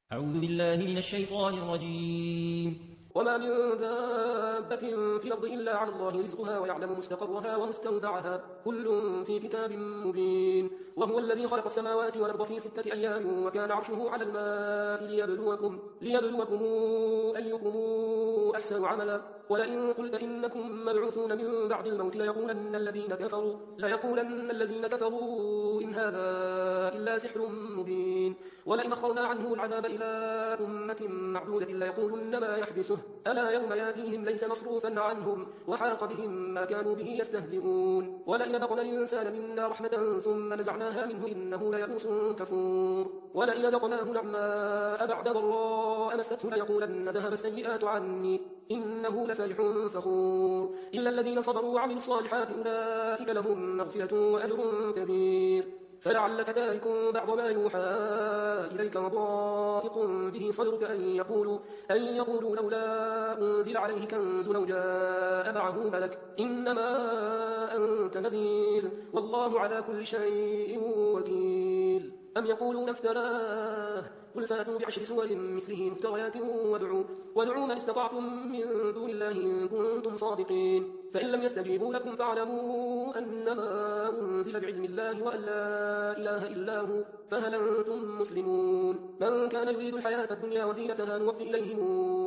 أعوذ بالله من الشيطان الرجيم. وما من دابة في الأرض إلا على الله رزقها ويعلم مستقرها ومستودعها كل في كتاب مبين. وهو الذي خلق السماوات والأرض في 6 أيام وكان عرشه على الماء ليبلوكم أيكم أحسن عملا. ولئن قلت إنكم مبعوثون من بعد الموت ليقولن الذين كفروا إن هذا إلا سحر مبين. ولئن أخرنا عنه العذاب إلى أمة معدودة ليقولن ما يحبسه ألا يوم ياتيهم ليس مصروفا عنهم وحاق بهم ما كانوا به يستهزئون. ولئن ذقنا الإنسان منا رحمة ثم نزعناها منه إنه ليئوس كفور. ولئن ذقناه نعماء بعد ضراء مسته ليقولن ذهب السيئات عني إنه لفرح فخور. إلا الذين صبروا وعملوا الصالحات أولئك لهم مغفرة وأجر كبير. فلعلك تارك بعض ما يوحى إليك وضائق به صدرك أن يقولوا لولا أنزل عليه كنز لو جاء معه ملك إنما أنت نذير والله على كل شيء وكيل. أم يقولون افتراه قل فاتوا ب10 سور مثله مفتريات وادعوا من استطعتم من دون الله إن كنتم صادقين. فإن لم يستجيبوا لكم فاعلموا أنما أنزل بعلم الله وأن لا إله إلا هو فهل أنتم مسلمون. من كان يريد الحياة الدنيا وزينتها نوفي إليهم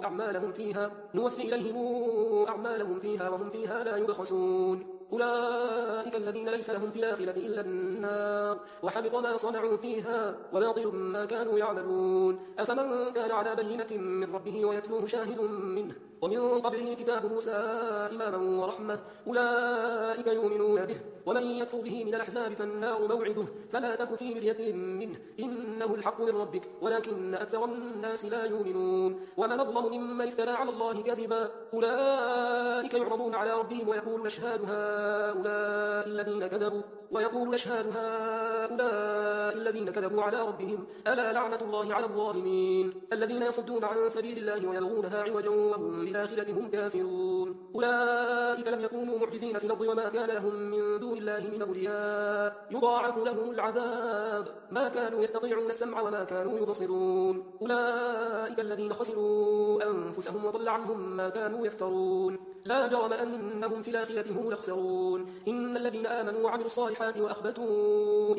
أعمالهم فيها وهم فيها لا يبخسون. أولئك الذين ليس لهم في الآخرة إلا النار وحبط ما صنعوا فيها وباطل ما كانوا يعملون. أفمن كان على بينة من ربه ويتلوه شاهد منه ومن قبله كتاب موسى إماما ورحمة أولئك يؤمنون به. ومن يكفر به من الأحزاب فالنار موعده فلا تك في مرية منه إنه الحق من ربك ولكن أكثر الناس لا يؤمنون. ومن أظلم ممن افترى على الله كذبا أولئك يعرضون على ربهم ويقول أشهاد هؤلاء الذين كذبوا على ربهم ألا لعنة الله على الظالمين الذين يصدون عن سبيل الله ويبغونها عوجا وهم بالآخرة هم كافرون. أولئك لم يكونوا معجزين في الأرض وما كان لهم من دون الله من أولياء يضاعف لهم العذاب ما كانوا يستطيعون السمع وما كانوا يبصرون. أولئك الذين خسروا أنفسهم وضل عنهم ما كانوا يفترون. لا جرم أنهم في الآخرة هم الأخسرون. إن الذين آمنوا وعملوا الصالحات وأخبتوا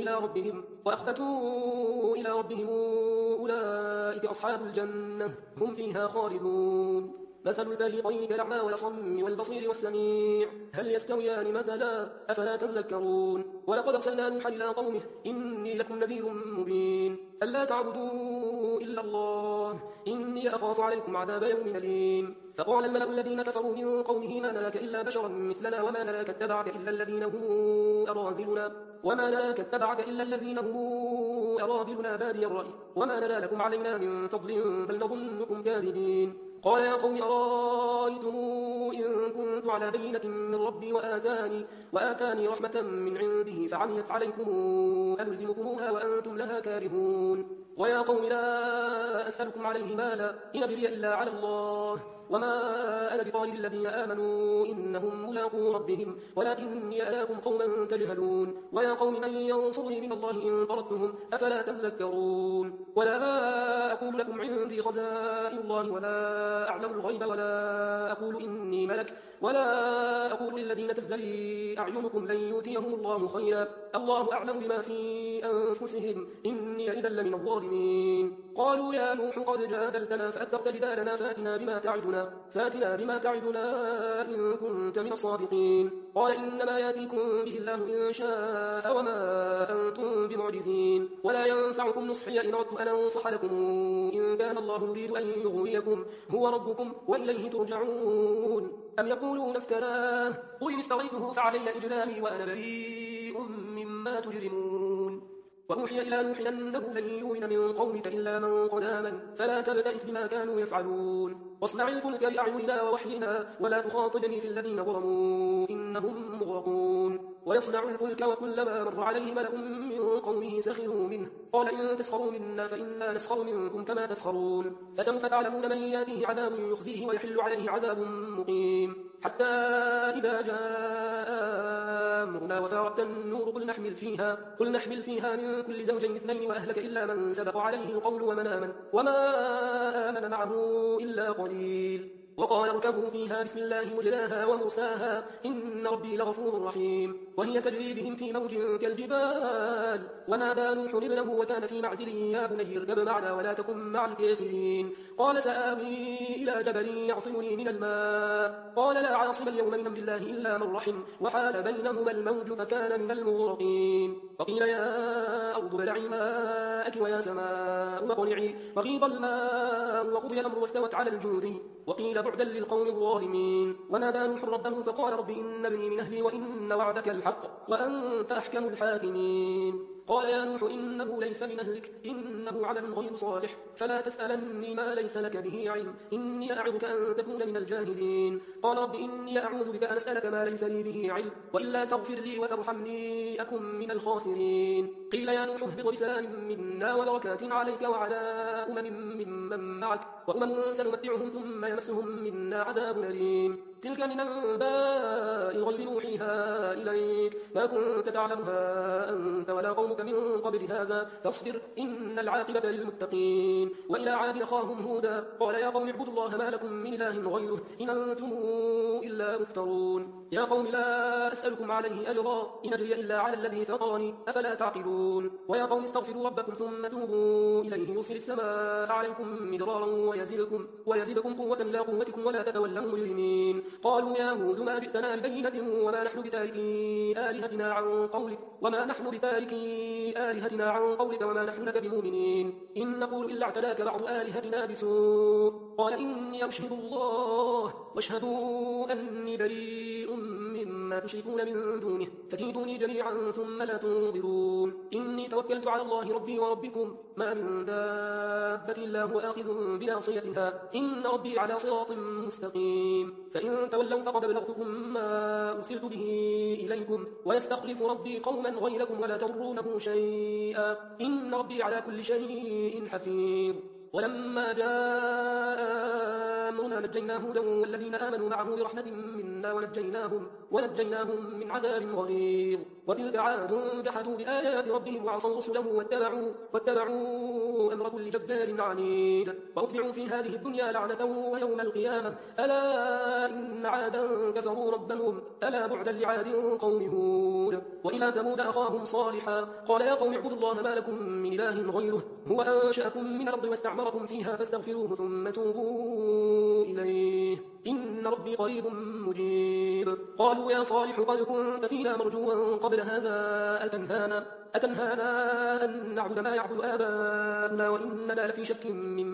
إلى ربهم أولئك أصحاب الجنة هم فيها خالدون. مثل الفريقين كالأعمى والأصم والبصير والسميع هل يستويان مثلا أفلا تذكرون. ولقد أرسلنا نوحا إلى قومه إني لكم نذير مبين ألا تعبدوا إلا الله إني أخاف عليكم عذاب يوم أليم. فقال الملأ الذين كفروا من قومه ما نراك إلا بشرا مثلنا وما نراك اتبعك إلا الذين هم أراذلنا بادي الرأي وما نرى لكم علينا من فضل بل نظنكم كاذبين. قال يا قوم أرأيتم إن كنت على بينة من ربي وآتاني رحمة من عنده فعميت عليكم ألزمكموها وأنتم لها كارهون. ويا قوم لا أسألكم عليه مالا إن أجري إلا على الله وما أنا بطارد الذين آمنوا إنهم ملاقو ربهم ولكني أراكم قوما تجهلون. ويا قوم من ينصرني من الله إن طردتهم أفلا تذكرون. ولا أقول لكم عندي خزائن الله ولا أعلم الغيب ولا أقول إني ملك ولا أقول للذين تزدري أعينكم لن يؤتيهم الله خيرا الله أعلم بما في أنفسهم إني إذا لمن الظالمين. قالوا يا نوح قد جادلتنا فأكثرت جدالنا فاتنا بما تعدنا إن كنت من الصادقين. قال إنما يأتيكم به الله إن شاء وما أنتم بمعجزين ولا ينفعكم نصحي إن أردت أن أنصح لكم إن كان الله يريد أن يغويكم هو ربكم وإليه ترجعون. أم يقولون افتراه قل إن افتريته فعلي إجرامي وأنا بريء مما تجرمون. وأوحي إلى نوح أنه لن يؤمن من قومك إلا من قد آمن فلا تبتئس بما كانوا يفعلون. واصنع الفلك بأعيننا ووحينا ولا تخاطبني في الذين ظلموا إنهم مغرقون ويصنع الفلك وكلما مر عليه ملأ من قومه سخروا منه قال إن تسخروا منا فإنا نسخر منكم كما تسخرون فسوف تعلمون من ياتيه عذاب يخزيه ويحل عليه عذاب مقيم حتى إذا جاء أمرنا وفارت النور قل نحمل فيها من كل زوجين اثنين وأهلك إلا من سبق عليه القول وما آمن معه إلا قليل وقال اركبوا فيها بسم الله مجراها ومرساها إن ربي لغفور رحيم وهي تجري بهم في موج كالجبال ونادى نوح ابنه وكان في معزل يا بني اركب معنا ولا تكن مع الكافرين قال سآوي إلى جبل يعصمني من الماء قال لا عاصم اليوم من أمر الله إلا من رحم وحال بينهما الموج فكان من المغرقين وقيل يا أرض ابلعي ماءك ويا سماء اقلعي وغيض الماء وقضي الأمر واستوت على الجود وقيل بعدا للقوم الظالمين ونادى نوح ربه فقال رب إن ابني من أهلي وإن وعدك الحق وأنت أحكم الحاكمين قال يا نوح إنه ليس من أهلك إنه عمل غير صالح فلا تسألني ما ليس لك به علم إني أعظك أن تكون من الجاهلين قال رب إني أعوذ بك أن أسألك ما ليس لي به علم وإلا تغفر لي وترحمني أكن من الخاسرين قيل يا نوح اهبط بسلام منا وبركات عليك وعلى ممن معك وأمم سنمتعهم ثم يمسهم منا عذاب أليم تلك من أنباء الغيب نوحيها إليك ما كنت تعلمها أنت ولا قومك من قبل هذا فاصبر إن العاقبة للمتقين وإلى عاد أخاهم هودا قال يا قوم اعبدوا الله ما لكم من إله غيره إن أنتم إلا مفترون يا قوم لا أسألكم عليه أجرا إن أجري إلا على الذي فطرني أفلا تعقلون ويا قوم استغفروا ربكم ثم توبوا إليه يرسل السماء عليكم مدرارا ويزدكم قوة إلى قوتكم ولا تتولوا مجرمين قالوا يا هود ما جئتنا ببينة وما نحن بتاركي آلهتنا عن قولك وما نحن لك بمؤمنين إن نقول إلا اعتلاك بعض آلهتنا بسوء قال إني أشهد الله واشهدوا أني بريء مما تشركون من دونه فكيدوني جميعا ثم لا تنظرون إني توكلت على الله ربي وربكم ما من دابة إلا هو آخذ بناصيتها إن ربي على صراط مستقيم فإن تولوا فقد بلغتكم ما أرسلت به إليكم ويستخلف ربي قوما غيركم ولا تضرونه شيئا إن ربي على كل شيء حفيظ ولما جاء أمرنا نجينا هودا والذين آمنوا معه برحمة منا ونجيناهم من عذاب غليظ وتلك عاد جحدوا بآيات ربهم وعصوا رسله واتبعوا أمر كل جبار عنيد وأتبعوا في هذه الدنيا لعنة ويوم القيامة ألا إن عادا كفروا ربهم ألا بعدا لعاد قوم هود وإلى ثمود أخاهم صالحا قال يا قوم اعبدوا الله ما لكم من إله غيره هو أنشأكم من الأرض واستعمركم فيها فاستغفروه ثم توبوا إليه إن ربي قريب مجيب قالوا يا صالح قد كنت فينا مرجوا قبل هذا أتنهانا أن نعبد ما يعبد آباؤنا وإننا لفي شك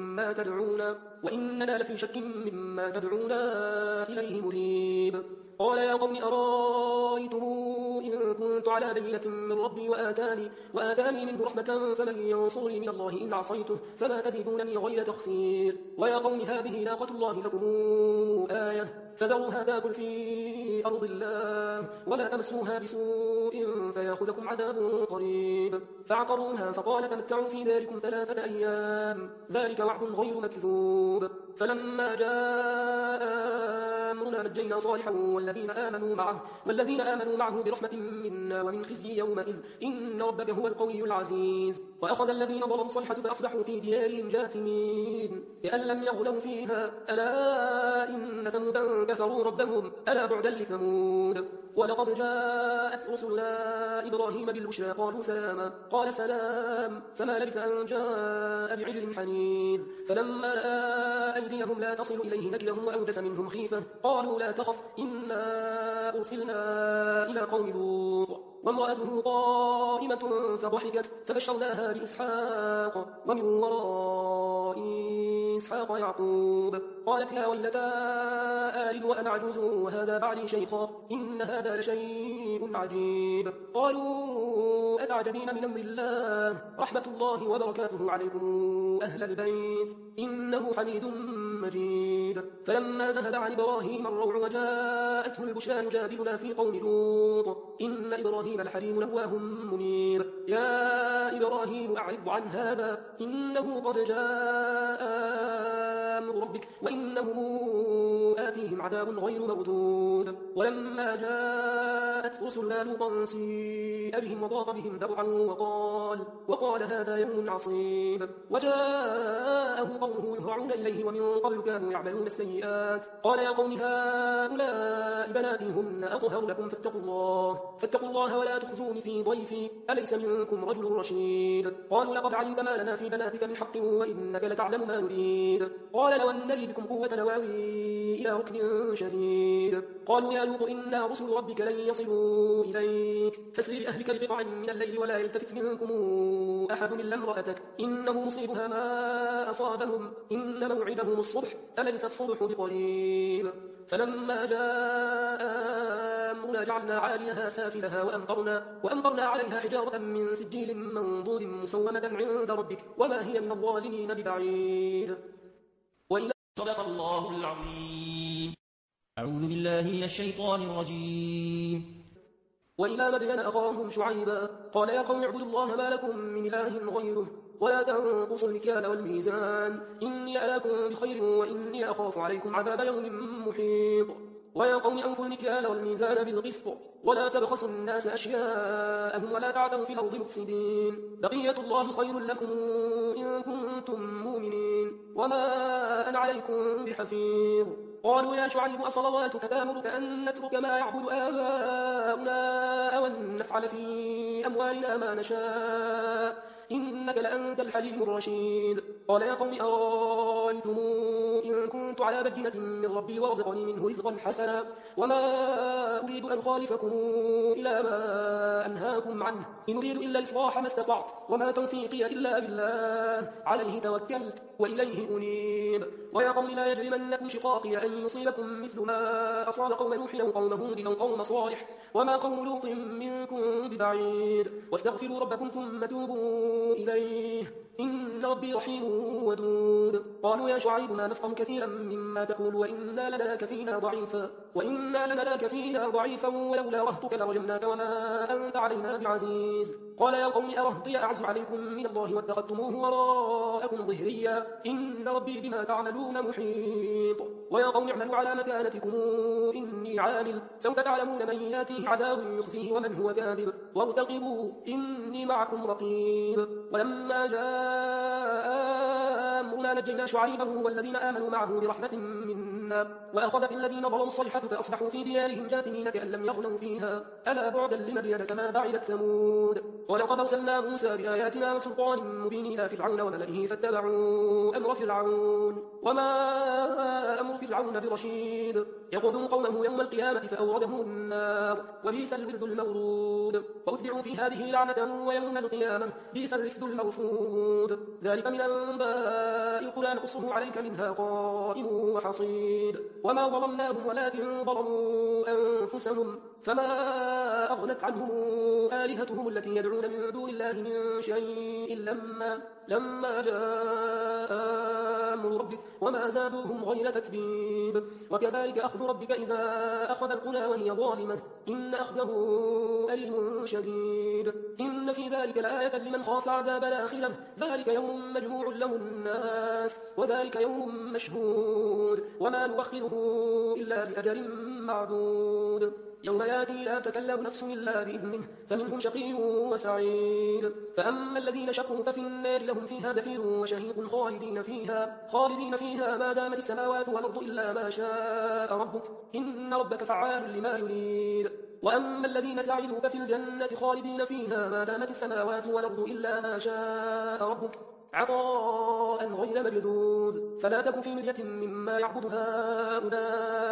مما تدعونا إليه مريب قال يا قوم أرأيتم إن كنت على بينة من ربي وآتاني منه رحمة فمن ينصرني من الله إن عصيته فما تزيدونني غير تخسير ويا قوم هذه ناقة الله لكم آية فذروها تاكل في أرض الله ولا تمسوها بسوء فيأخذكم عذاب قريب فعقروها فقال تمتعوا في داركم 3 أيام ذلك وعد غير مكذوب فلما جاء أمرنا نجينا صالحا والذين آمنوا معه برحمة منا ومن خزي يومئذ إن ربك هو القوي العزيز وأخذ الذين ظلموا الصيحة فأصبحوا في ديارهم جاثمين كأن لم يغنوا فيها ألا إن ثمودا كفروا ربهم ألا بعدا لثمود ولقد جاءت رسلنا إبراهيم بالبشرى قالوا سلاما قال سلام فما لبث أن جاء بعجل حنيذ فلما رأى أيديهم لا تصل إليه نكرهم وأوجس منهم خيفة قالوا لا تخف إنا أرسلنا إلى قوم لوط وامرأته قائمة فضحكت فبشرناها بإسحاق ومن وراء إسحاق يعقوب قالت يا ويلتى آلد وأنا عجوز وهذا بعلي شيخا إن هذا لشيء عجيب قالوا أتعجبين من أمر الله رحمة الله وبركاته عليكم أهل البيت إنه حميد مجيد. فلما ذهب عن إبراهيم الروع وجاءته البشرى يجادلنا في قوم لوط إن إبراهيم لحليم أواه منيب. يا إبراهيم أعرض عن هذا إنه قد جاء أمر ربك وإنهم آتيهم عذاب غير مردود. ولما جاءت رسلنا لوطا سيء بهم وضاق بهم ذرعا وقال هذا يوم عصيب. وجاءه قومه يهرعون إليه ومن قبل كانوا يعملون السيئات. قال يا قوم هؤلاء بناتي هن أطهر لكم فاتقوا الله ولا تخزوني في ضيفي أليس منكم رجل رشيد. قالوا لقد علمت ما لنا في بناتك من حق وإنك لتعلم ما نريد. قال لو أن لي بكم قوة نواوي إلى ركن شديد. قالوا يا لوط إنا رسل ربك لن يصلوا إليك فاسر بأهلك بقطع من الليل ولا يلتفت منكم أحد إلا امرأتك إنه مصيبها ما أصابهم إن موعدهم الصبح أليس الصبح بقريب. فلما جاء أمرنا جعلنا عاليها سافلها وأمطرنا عليها حجارة من سجيل منضود مسومة عند ربك وما هي من الظالمين ببعيد. صدق الله العظيم. أعوذ بالله من الشيطان الرجيم. وإلى مدين أخاهم شعيبا قال يا قوم اعبدوا الله ما لكم من إله غيره ولا تنقصوا المكيال والميزان إني أراكم بخير وإني أخاف عليكم عذاب يوم محيط. ويا قوم أوفوا المكيال والميزان بالقسط ولا تبخسوا الناس أشياءهم ولا تعثوا في الأرض مفسدين. بقية الله خير لكم إن كنتم مؤمنين وما أنا عليكم بحفيظ. قالوا يا شعيب أصلواتك تأمرك أن نترك ما يعبد آباؤنا أو أن نفعل في أموالنا ما نشاء إنك لأنت الحليم الرشيد. قال يا قوم أرأيتم إن كنت على بينة من ربي ورزقني منه رزقا حسنا وما أريد أن خالفكم إلى ما أنهاكم عنه إن أريد إلا الإصلاح ما استطعت وما توفيقي إلا بالله عليه توكلت وإليه أنيب. ويا قوم لا يجرمنكم شقاقي أن يصيبكم مثل ما أصاب قوم نوح أو قوم هود أو قوم صالح وما قوم لوط منكم ببعيد. واستغفروا ربكم ثم توبوا إليه إن ربي رحيم ودود. قالوا يا شعيب ما نفقه كثيرا مما تقول وإنا لنراك فينا ضعيفا ولولا رهتك لرجمناك وما أنت علينا بعزيز. قال يا قوم أرهطي أعز عليكم من الله واتخذتموه وراءكم ظهريا إن ربي بما تعملون محيط. ويا قوم اعملوا على مكانتكم إني عامل سوف تعلمون من ياتيه عذاب يخزيه ومن هو كاذب وارتقبوا إني معكم رقيب. ولما جاء أمرنا نجينا شعيبا والذين آمنوا معه برحمة منا وأخذت الذين ظلموا الصيحة فأصبحوا في ديارهم جاثمين كأن لم يغنوا فيها ألا بعدا لمدين كما بعدت ثمود. ولقد أرسلنا موسى بآياتنا وسلطان مبين إلى فرعون وملئه فاتبعوا أمر فرعون وما أمر فرعون برشيد. يقودم قومه يوم القيامة فأوردهم النار وبئس الورد المورود. وأتبعوا في هذه لعنة ويوم القيامة بئس الرفد المرفود. ذلك من أنباء القرى نقصه عليك منها قائم وحصيد. وما ظلمناهم ولكن ظلموا أنفسهم فما أغنت عنهم آلهتهم التي يدعون من دون الله من شيء لما جاء أمر ربك وما زادوهم غير تتبيب. وكذلك أخذ ربك إذا أخذ القرى وهي ظالمة إن أخذه أليم شديد. إن في ذلك لآية لمن خاف عذاب الآخرة ذلك يوم مجموع له الناس وذلك يوم مشهود وما نؤخره إلا بأجل معدود. يوم ياتي لا تكلم نفس إلا بإذنه فمنهم شقي وسعيد. فأما الذين شقوا ففي النار لهم فيها زفير وشهيق خالدين فيها ما دامت السماوات والأرض إلا ما شاء ربك إن ربك فعال لما يريد. وأما الذين سعدوا ففي الجنة خالدين فيها ما دامت السماوات والأرض إلا ما شاء ربك عطاء غير مجذوذ. فلا تك في مرية مما يعبد هؤلاء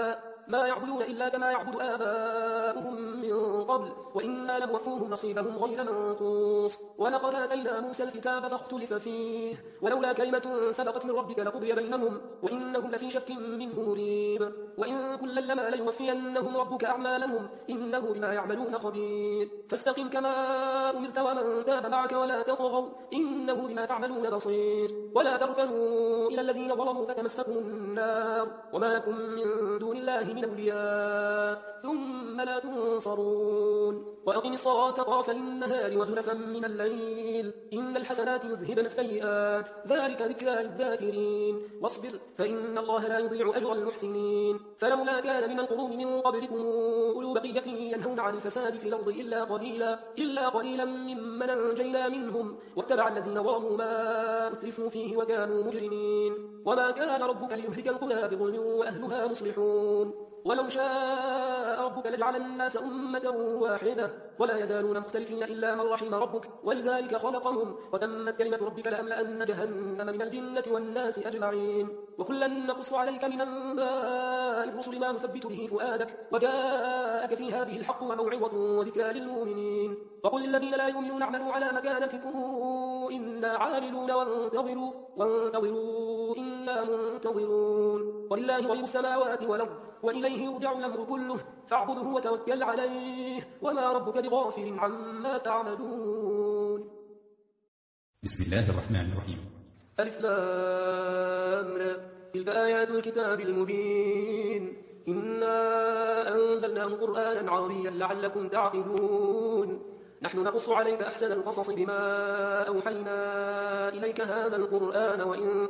ما يعبدون إلا كما يعبد آباؤهم من قبل وإنا لموفوهم نصيبهم غير منقوص ولقد آتينا موسى الكتاب فاختلف فيه ولولا كلمة سبقت من ربك لقضي بينهم وإنهم لفي شك منه مريب وإن كلا لما ليوفينهم ربك أعمالهم إنه بما يعملون خبير فاستقم كما أمرت ومن تاب معك ولا تطغوا إنه بما تعملون بصير ولا تركنوا إلى الذين ظلموا فتمسكم النار وما لكم من دون الله من أولياء ثم لا تنصرون وأقم الصلاة طرفي النهار وزلفا من الليل إن الحسنات يذهبن السيئات ذلك ذكرى للذاكرين واصبر فإن الله لا يضيع أجر المحسنين فلولا كان من القرون من قبلكم أولو بقية ينهون عن الفساد في الأرض إلا قليلا ممن أنجينا منهم واتبع الذين ظلموا ما أترفوا فيه وكانوا مجرمين وما كان ربك ليهلك القرى بظلم وأهلها مصلحون ولو شاء ربك لجعل الناس أمة واحدة ولا يزالون مختلفين إلا من رحم ربك ولذلك خلقهم وتمت كلمة ربك لأملأن جهنم من الجنة والناس أجمعين وكلا نقص عليك من أنباء الرسل ما نثبت به فؤادك وجاءك في هذه الحق وموعظة وذكرى للمؤمنين وقل للذين لا يؤمنون اعملوا على مكانتكم إنا عاملون وانتظروا إنا منتظرون ولله غيب السماوات والأرض وإليه يرجع الأمر كله فاعبده وتوكل عليه وما ربك بغافل عما تعملون بسم الله الرحمن الرحيم ألف لام را تلك آيات الكتاب المبين إنا أنزلناه قرآنا عربيا لعلكم تعقلون نحن نقص عليك أحسن القصص بما أوحينا إليك هذا القرآن وإن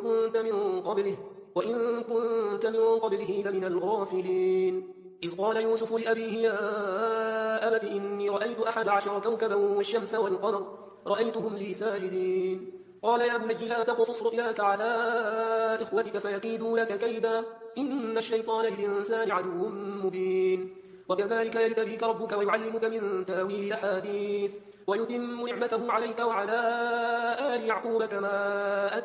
كنت من قبله لمن الغافلين إذ قال يوسف لأبيه يا أبت إني رأيت 11 كوكبا والشمس والقمر رأيتهم لي ساجدين قال يا بني لا تقصص رؤياك على إخوتك فيكيدوا لك كيدا إن الشيطان للإنسان عدو مبين وكذلك يجتبيك ربك ويعلمك من تاويل الأحاديث ويتم نعمته عليك وعلى آل يعقوب كما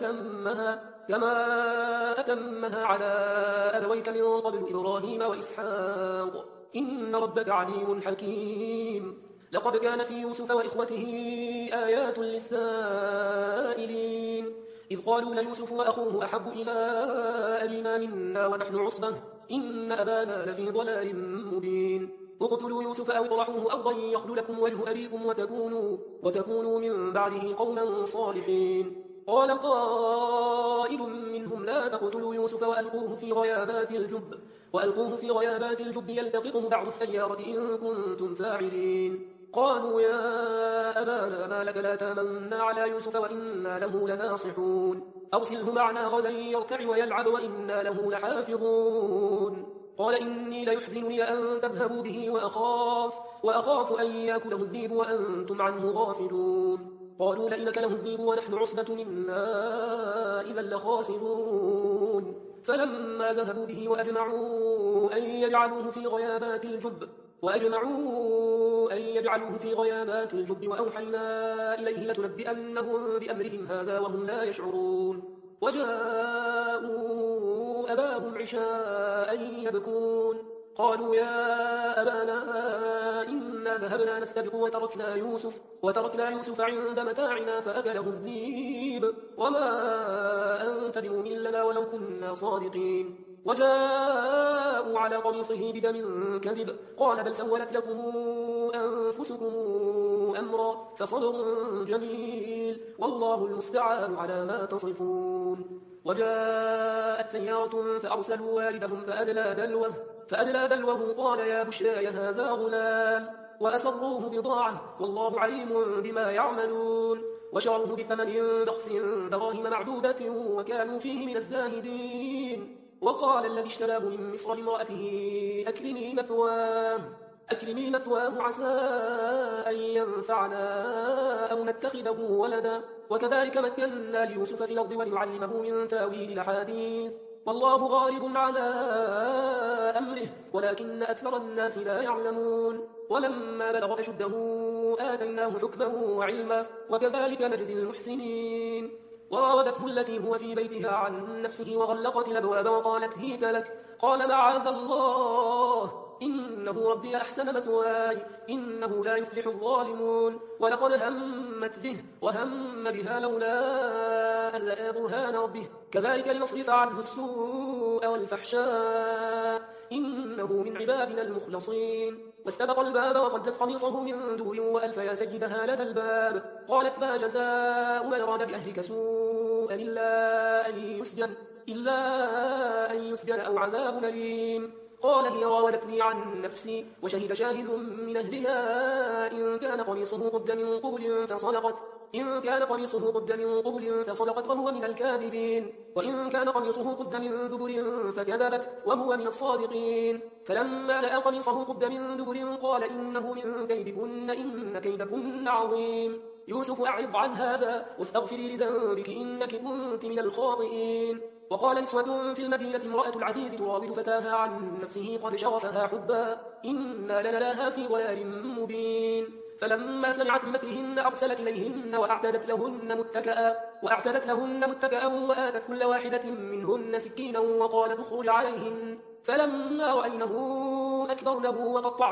أتمها على أبويك من قبل إبراهيم وإسحاق إن ربك عليم حكيم لقد كان في يوسف وإخوته آيات للسائلين إذ قالوا ليوسف وأخوه أحب إلى أبينا منا ونحن عصبة إن أبانا لفي ضلال مبين اقتلوا يوسف أو اطرحوه أرضا يخل لكم وجه أبيكم وتكونوا من بعده قوما صالحين قال قائل منهم لا تقتلوا يوسف وألقوه في غيابات الجب يلتقطه بعض السيارة إن كنتم فاعلين قالوا يا أبانا ما لك لا تامنا على يوسف وإنا له لناصحون أرسله معنا غدا يرتع ويلعب وإنا له لحافظون قال إني ليحزنني أن تذهبوا به وأخاف أن يأكله الذئب وأنتم عنه غافلون قالوا لئن أكله الذئب ونحن عصبة إنا إذا لخاسرون فلما ذهبوا به وأجمعوا أن يجعلوه في غيابات الجب وأوحينا إليه لتنبئنهم بأمرهم هذا وهم لا يشعرون وجاءوا أباهم عشاء يبكون قالوا يا أبانا إنا ذهبنا نستبق وتركنا يوسف عند متاعنا فأكله الذئب وما أنت بمؤمن لنا ولو كنا صادقين وجاءوا على قميصه بدم كذب قال بل سولت لكم أنفسكم أمرا فصبر جميل والله المستعان على ما تصفون وجاءت سيارة فأرسلوا والدهم فأدلى دلوه قال يا بشراي هذا غلام وأسروه بضاعة والله عليم بما يعملون وشروه بثمن بخس دراهم معدودة وكانوا فيه من الزاهدين وقال الذي اشتراه من مصر لامرأته أكرمي مثواه عسى أن ينفعنا أو نتخذه ولدا وكذلك مكنا ليوسف في الأرض ولنعلمه من تاويل الأحاديث والله غالب على أمره ولكن أكثر الناس لا يعلمون ولما بلغ أشده آتيناه حكما وعلما وكذلك نجزي المحسنين وراودته التي هو في بيتها عن نفسه وغلقت الأبواب وقالت هيت لك. قال معاذ الله إنه ربي أحسن مثواي إنه لا يفلح الظالمون. ولقد همت به وهم بها لولا أن رأى برهان ربه كذلك لنصرف عنه السوء والفحشاء إنه من عبادنا المخلصين. واستبق الباب وقدت قميصه من دور وألف يا سيدها لدى الباب. قالت ما جزاء من أراد بأهلك سوءا إلا أن يسجن أو عذاب أليم. قال هي راودتني عن نفسي وشهد شاهد من أهلها إن كان قميصه قد من قبل فصدقت وهو من الكاذبين وإن كان قميصه قد من دبر فكذبت وهو من الصادقين. فلما رأى قميصه قد من دبر قال إنه من كيدكن إن كيدكن عظيم. يوسف أعرض عن هذا واستغفري لذنبك إنك كنت من الخاطئين. وقال نسوة في المدينة امرأة العزيز تراود فتاها عن نفسه قد شغفها حبا إنا لنراها في ضلال مبين. فلما سمعت بمكرهن أرسلت إليهن وأعتدت لهن متكأ وآتت كل واحدة منهن سكينا وقالت اخرج عليهن. فلما رأينه أكبرنه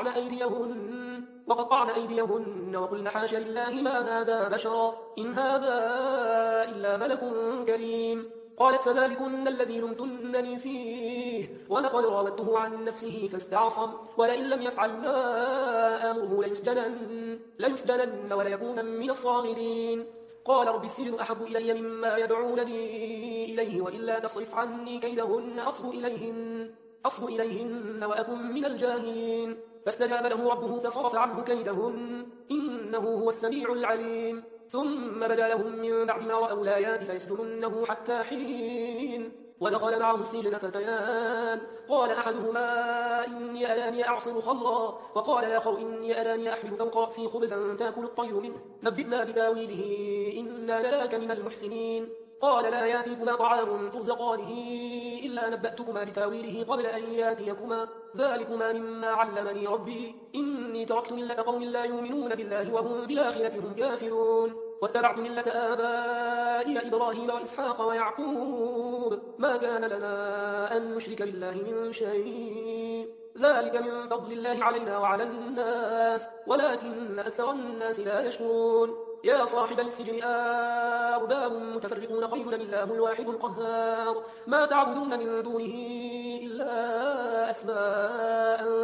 وقطعن أيديهن وقلن حاش لله ما هذا بشرا إن هذا إلا ملك كريم. قالت فذلكن الذي لمتنني فيه ولقد راودته عن نفسه فاستعصم ولئن لم يفعل ما آمره ليسجنن وليكون من الصاغرين. قال رب السجن أحب إلي مما يدعونني إليه وإلا تصرف عني كيدهن أصب إليهن وأكن من الجاهلين. فاستجاب له ربه فصرف عنه كيدهن إنه هو السميع العليم. ثم بدا لهم من بعد ما رأوا الآيات ليسجننه حتى حين. ودخل معه السجن فتيان قال أحدهما إني أراني أعصر خمرا وقال الآخر إني أراني أحمل فوق رأسي خبزا تأكل الطير منه نبئنا بتاويله إنا نراك من المحسنين. قال لا يأتيكما طعام ترزقانه إلا نبأتكما بتاويله قبل أن يأتيكما ذلكما مما علمني ربي إني تركت ملة قوم لا يؤمنون بالله وهم بالآخرة هم كافرون واتبعت ملة آبائي إبراهيم وإسحاق ويعقوب ما كان لنا أن نشرك بالله من شيء ذلك من فضل الله علينا وعلى الناس ولكن أكثر الناس لا يشكرون. يا صاحب السجن أرباب متفرقون خير من الله الواحد القهار ما تعبدون من دونه إلا أسماء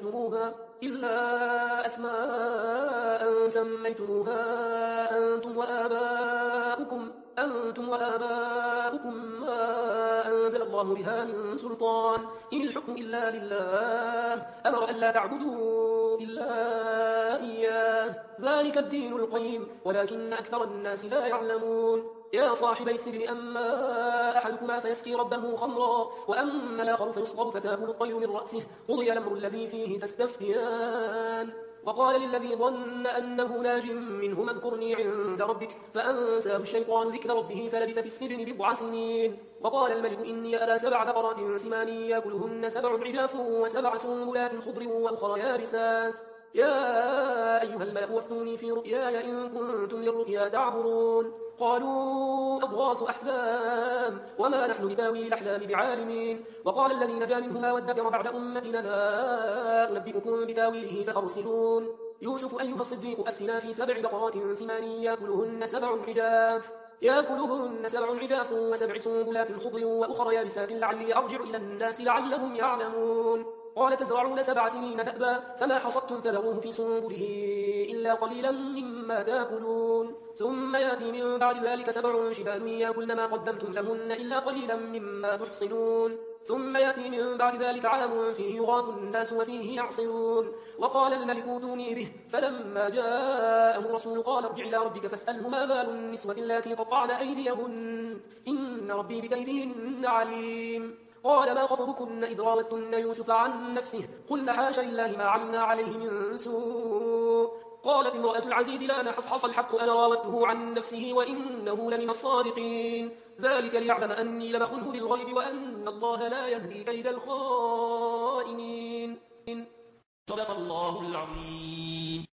سميتموها أنتم وآباؤكم ما أنزل الله بها من سلطان إن الحكم إلا لله أمر أن لا تعبدوا إلا إياه ذلك الدين القيم ولكن أكثر الناس لا يعلمون. يا صاحبي السجن أما أحدكما فيسقي ربه خمرا وأما الآخر فيصلب فتاكل الطير من رأسه قضي الأمر الذي فيه تستفتيان. وقال للذي ظن أنه ناج منهما اذكرني عند ربك فأنساه الشيطان ذكر ربه فلبث في السجن بضع سنين. وقال الملك إني أرى 7 بقرات سمان يأكلهن 7 عجاف و7 سنبلات خضر وأخرى يابسات. يا أيها الملأ وافتوني في رؤياي إن كنتم للرؤيا تعبرون. قالوا أضغاث أحلام وما نحن بتاويل الأحلام بعالمين. وقال الذي نجا منهما وادكر بعد أمتنا لا أنبئكم بتاويله فأرسلون. يوسف أيها الصديق أفتنا في 7 بقرات سمان يأكلهن 7 عجاف و7 سنبلات خضر وأخرى يابسات لعلي أرجع إلى الناس لعلهم يعلمون. قال تزرعون 7 سنين دأبا فما حصدتم فذروه في سنبله إلا قليلا مما تأكلون. ثم يأتي من بعد ذلك 7 شداد يأكلن ما قدمتم لهن إلا قليلا مما تحصنون. ثم يأتي من بعد ذلك عام فيه يغاث الناس وفيه يعصرون. وقال الملك اوتوني به فلما جاءه الرسول قال ارجع إلى ربك فاسأله ما بال النسوة اللاتي قطعن أيديهن إن ربي بكيدهن عليم. قال ما خطبكن إذ راوتن يوسف عن نفسه قلن حاش لله ما علمنا عليه من سوء. قالت امرأة العزيز لا نحصحص الحق أنا راودته عن نفسه وإنه لمن الصادقين ذلك ليعلم أني لم أخنه بالغيب وأن الله لا يهدي كيد الخائنين. صدق الله العظيم.